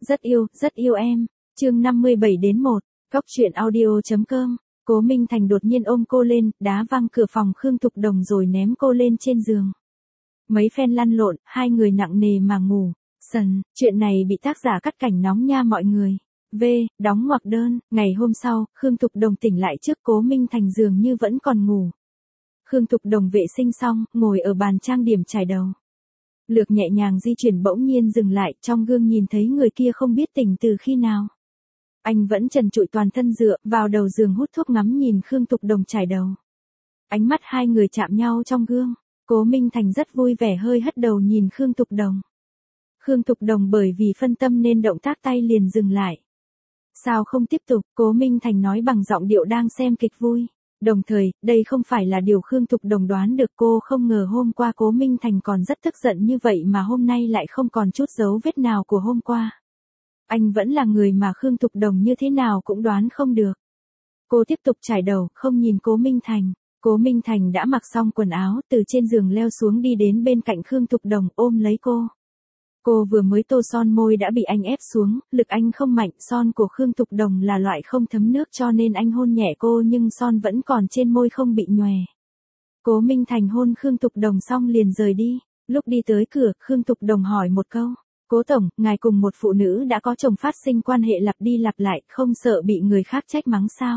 rất yêu em. Chương 57-1, Cóc truyện audio.com. Cố Minh Thành đột nhiên ôm cô lên, đá văng cửa phòng Khương Thục Đồng rồi ném cô lên trên giường. Mấy phen lăn lộn, hai người nặng nề mà ngủ. Chuyện này bị tác giả cắt cảnh nóng nha mọi người. Đóng ngoặc đơn. Ngày hôm sau, Khương Thục Đồng tỉnh lại trước Cố Minh Thành dường như vẫn còn ngủ. Khương Thục Đồng vệ sinh xong, ngồi ở bàn trang điểm chải đầu. Lược nhẹ nhàng di chuyển bỗng nhiên dừng lại, trong gương nhìn thấy người kia không biết tỉnh từ khi nào. Anh vẫn trần trụi toàn thân dựa vào đầu giường hút thuốc ngắm nhìn Khương Thục Đồng chải đầu. Ánh mắt hai người chạm nhau trong gương. Cố Minh Thành rất vui vẻ hơi hất đầu nhìn Khương Thục Đồng. Khương Thục Đồng bởi vì phân tâm nên động tác tay liền dừng lại. Sao không tiếp tục? Cố Minh Thành nói bằng giọng điệu đang xem kịch vui. Đồng thời, đây không phải là điều Khương Thục Đồng đoán được, cô không ngờ hôm qua Cố Minh Thành còn rất tức giận như vậy mà hôm nay lại không còn chút dấu vết nào của hôm qua. Anh vẫn là người mà Khương Thục Đồng như thế nào cũng đoán không được. Cô tiếp tục chải đầu, không nhìn Cố Minh Thành. Cố Minh Thành đã mặc xong quần áo, từ trên giường leo xuống đi đến bên cạnh Khương Thục Đồng ôm lấy cô. Cô vừa mới tô son môi đã bị anh ép xuống, lực anh không mạnh, son của Khương Thục Đồng là loại không thấm nước cho nên anh hôn nhẹ cô nhưng son vẫn còn trên môi không bị nhòe. Cố Minh Thành hôn Khương Thục Đồng xong liền rời đi. Lúc đi tới cửa, Khương Thục Đồng hỏi một câu. Cố tổng, ngài cùng một phụ nữ đã có chồng phát sinh quan hệ lặp đi lặp lại, không sợ bị người khác trách mắng sao?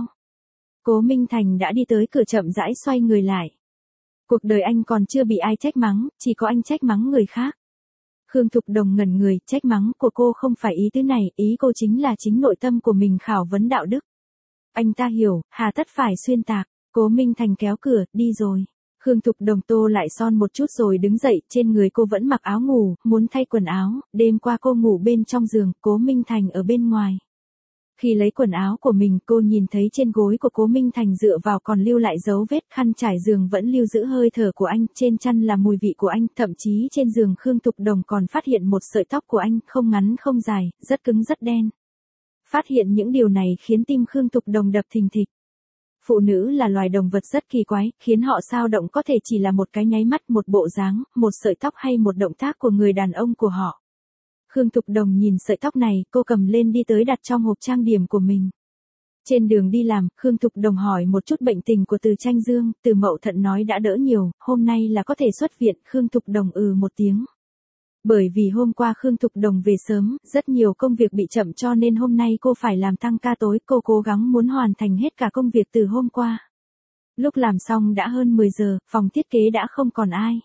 Cố Minh Thành đã đi tới cửa chậm rãi xoay người lại. Cuộc đời anh còn chưa bị ai trách mắng, chỉ có anh trách mắng người khác. Khương Thục Đồng ngẩn người, trách mắng của cô không phải ý tứ này, ý cô chính là chính nội tâm của mình khảo vấn đạo đức. Anh ta hiểu, hà tất phải xuyên tạc. Cố Minh Thành kéo cửa, đi rồi. Khương Thục Đồng tô lại son một chút rồi đứng dậy, trên người cô vẫn mặc áo ngủ, muốn thay quần áo, đêm qua cô ngủ bên trong giường, Cố Minh Thành ở bên ngoài. Khi lấy quần áo của mình, cô nhìn thấy trên gối của Cố Minh Thành dựa vào còn lưu lại dấu vết, khăn trải giường vẫn lưu giữ hơi thở của anh, trên chăn là mùi vị của anh, thậm chí trên giường Khương Thục Đồng còn phát hiện một sợi tóc của anh, không ngắn không dài, rất cứng rất đen. Phát hiện những điều này khiến tim Khương Thục Đồng đập thình thịch. Phụ nữ là loài động vật rất kỳ quái, khiến họ dao động có thể chỉ là một cái nháy mắt, một bộ dáng, một sợi tóc hay một động tác của người đàn ông của họ. Khương Thục Đồng nhìn sợi tóc này, cô cầm lên đi tới đặt trong hộp trang điểm của mình. Trên đường đi làm, Khương Thục Đồng hỏi một chút bệnh tình của Từ Tranh Dương, Từ Mậu Thận nói đã đỡ nhiều, hôm nay là có thể xuất viện, Khương Thục Đồng một tiếng. Bởi vì hôm qua Khương Thục Đồng về sớm, rất nhiều công việc bị chậm cho nên hôm nay cô phải làm tăng ca tối, cô cố gắng muốn hoàn thành hết cả công việc từ hôm qua. Lúc làm xong đã hơn 10 giờ, phòng thiết kế đã không còn ai.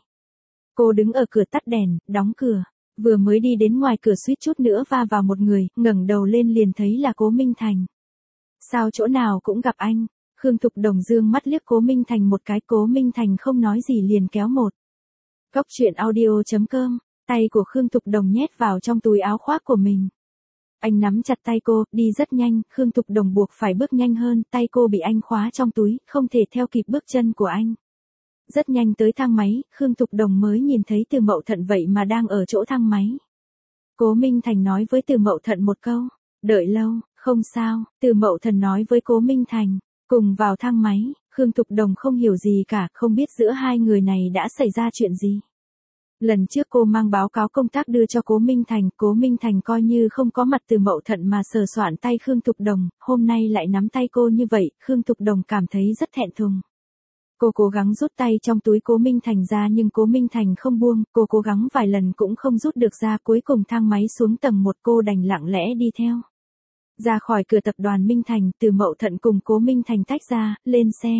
Cô đứng ở cửa tắt đèn, đóng cửa. Vừa mới đi đến ngoài cửa suýt chút nữa va vào một người, ngẩng đầu lên liền thấy là Cố Minh Thành. Sao chỗ nào cũng gặp anh? Khương Thục Đồng dương mắt liếc Cố Minh Thành một cái, Cố Minh Thành không nói gì liền kéo một. Cóc truyện audio.com, tay của Khương Thục Đồng nhét vào trong túi áo khoác của mình. Anh nắm chặt tay cô, đi rất nhanh, Khương Thục Đồng buộc phải bước nhanh hơn, tay cô bị anh khóa trong túi, không thể theo kịp bước chân của anh. Rất nhanh tới thang máy, Khương Thục Đồng mới nhìn thấy Từ Mậu Thận vậy mà đang ở chỗ thang máy. Cố Minh Thành nói với Từ Mậu Thận một câu, đợi lâu, không sao, Từ Mậu Thận nói với Cố Minh Thành, cùng vào thang máy, Khương Thục Đồng không hiểu gì cả, không biết giữa hai người này đã xảy ra chuyện gì. Lần trước cô mang báo cáo công tác đưa cho Cố Minh Thành coi như không có mặt Từ Mậu Thận mà sờ soạn tay Khương Thục Đồng, hôm nay lại nắm tay cô như vậy, Khương Thục Đồng cảm thấy rất thẹn thùng. Cô cố gắng rút tay trong túi Cố Minh Thành ra nhưng Cố Minh Thành không buông, cô cố gắng vài lần cũng không rút được ra, cuối cùng thang máy xuống tầng 1 cô đành lặng lẽ đi theo. Ra khỏi cửa tập đoàn Minh Thành, Từ Mậu Thận cùng Cố Minh Thành tách ra, lên xe.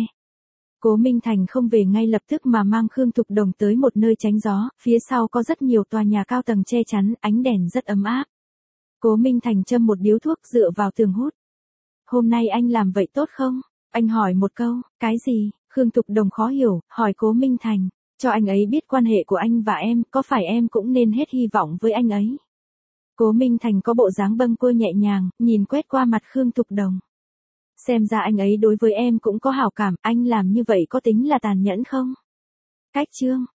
Cố Minh Thành không về ngay lập tức mà mang Khương Thục Đồng tới một nơi tránh gió, phía sau có rất nhiều tòa nhà cao tầng che chắn, ánh đèn rất ấm áp. Cố Minh Thành châm một điếu thuốc dựa vào tường hút. Hôm nay anh làm vậy tốt không? Anh hỏi một câu, cái gì? Khương Thục Đồng khó hiểu, hỏi Cố Minh Thành, cho anh ấy biết quan hệ của anh và em, có phải em cũng nên hết hy vọng với anh ấy? Cố Minh Thành có bộ dáng bâng quơ nhẹ nhàng, nhìn quét qua mặt Khương Thục Đồng. Xem ra anh ấy đối với em cũng có hảo cảm, anh làm như vậy có tính là tàn nhẫn không? Cách chương.